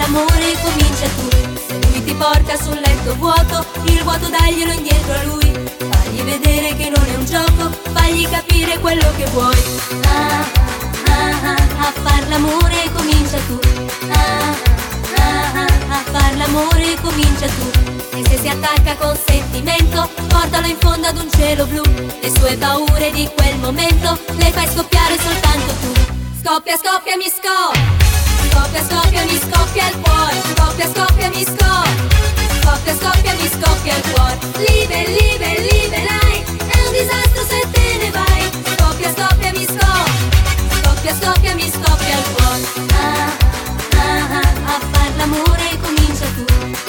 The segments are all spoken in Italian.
l'amore comincia tu. Se lui ti porta sul letto vuoto, il vuoto daglielo indietro a lui. Fagli vedere che non è un gioco, fagli capire quello che vuoi. A far l'amore comincia tu. A far l'amore comincia tu. E se si attacca con sentimento, portalo in fondo ad un cielo blu. Le sue paure di quel momento le fai scoppiare soltanto tu. Scoppia, scoppia, mi scoppia. Scoppia, scoppia, mi scoppia il cuore. Scoppia, scoppia, mi scoppia. Scoppia, scoppia, mi scoppia il cuore. Live, live, live, lei. È un disastro se te ne vai. Scoppia, scoppia, mi scoppia. Scoppia, scoppia, mi scoppia il cuore. A far l'amore comincia tu.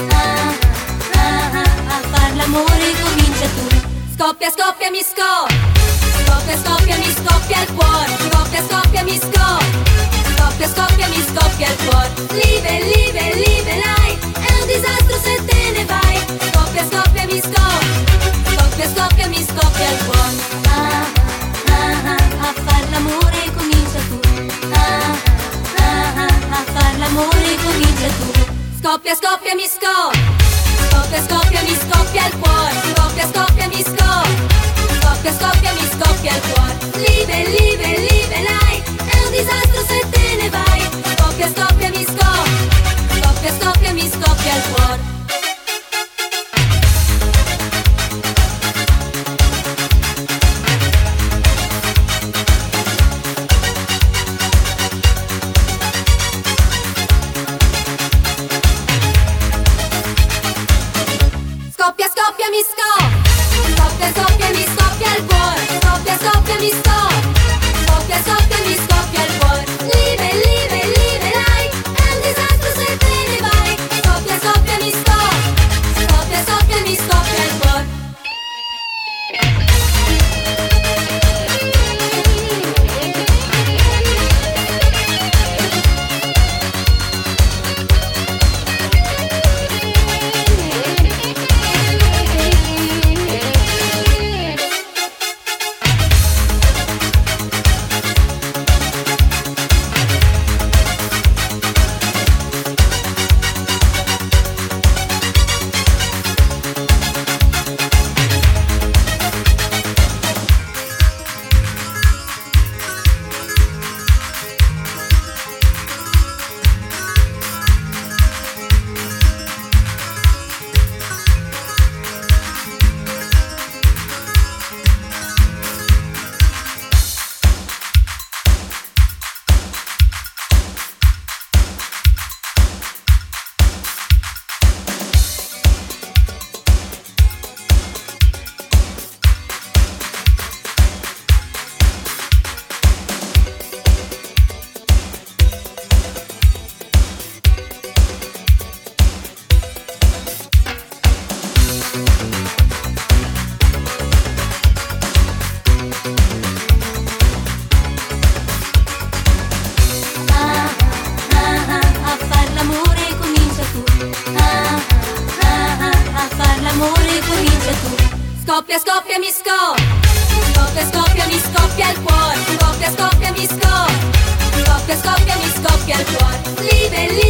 A far l'amore comincia tu. Scoppia, scoppia, mi scoppia. Scoppia, scoppia, mi scoppia il cuore. Scoppia, scoppia, mi scoppia. Scoppia, scoppia, mi scoppia il cuore. Live, live, live, lei. È un disastro se te ne vai. Scoppia, scoppia, mi scoppia. Scoppia, scoppia, mi scoppia il cuore. A far l'amore comincia tu. A far l'amore comincia tu. Scoppia, scoppia, mi scoppia. Scoppia, scoppia, mi scoppia il cuore. Scoppia, scoppia, mi scoppia. Scoppia, scoppia, mi scoppia il cuore. Live, live, live, lei. È un disastro se te ne vai. Scoppia, scoppia, mi scoppia. Scoppia, scoppia, mi scoppia il cuore. Scoppia, scoppia, mi scoppia. Scoppia, scoppia, mi scoppia il cuore. Scoppia, scoppia, mi scoppia. Scoppia, scoppia, mi scoppia il cuore. Live, live, live, lei. È un disastro se te ne vai. Scoppia, scoppia, mi scoppia. Scoppia, scoppia, mi scoppia il cuore. Scoppia, scoppia, mi scoppia. Scoppia, scoppia, mi scoppia il cuore. Scoppia, scoppia, mi scoppia. Scoppia, scoppia, mi scoppia il cuore. Live, live.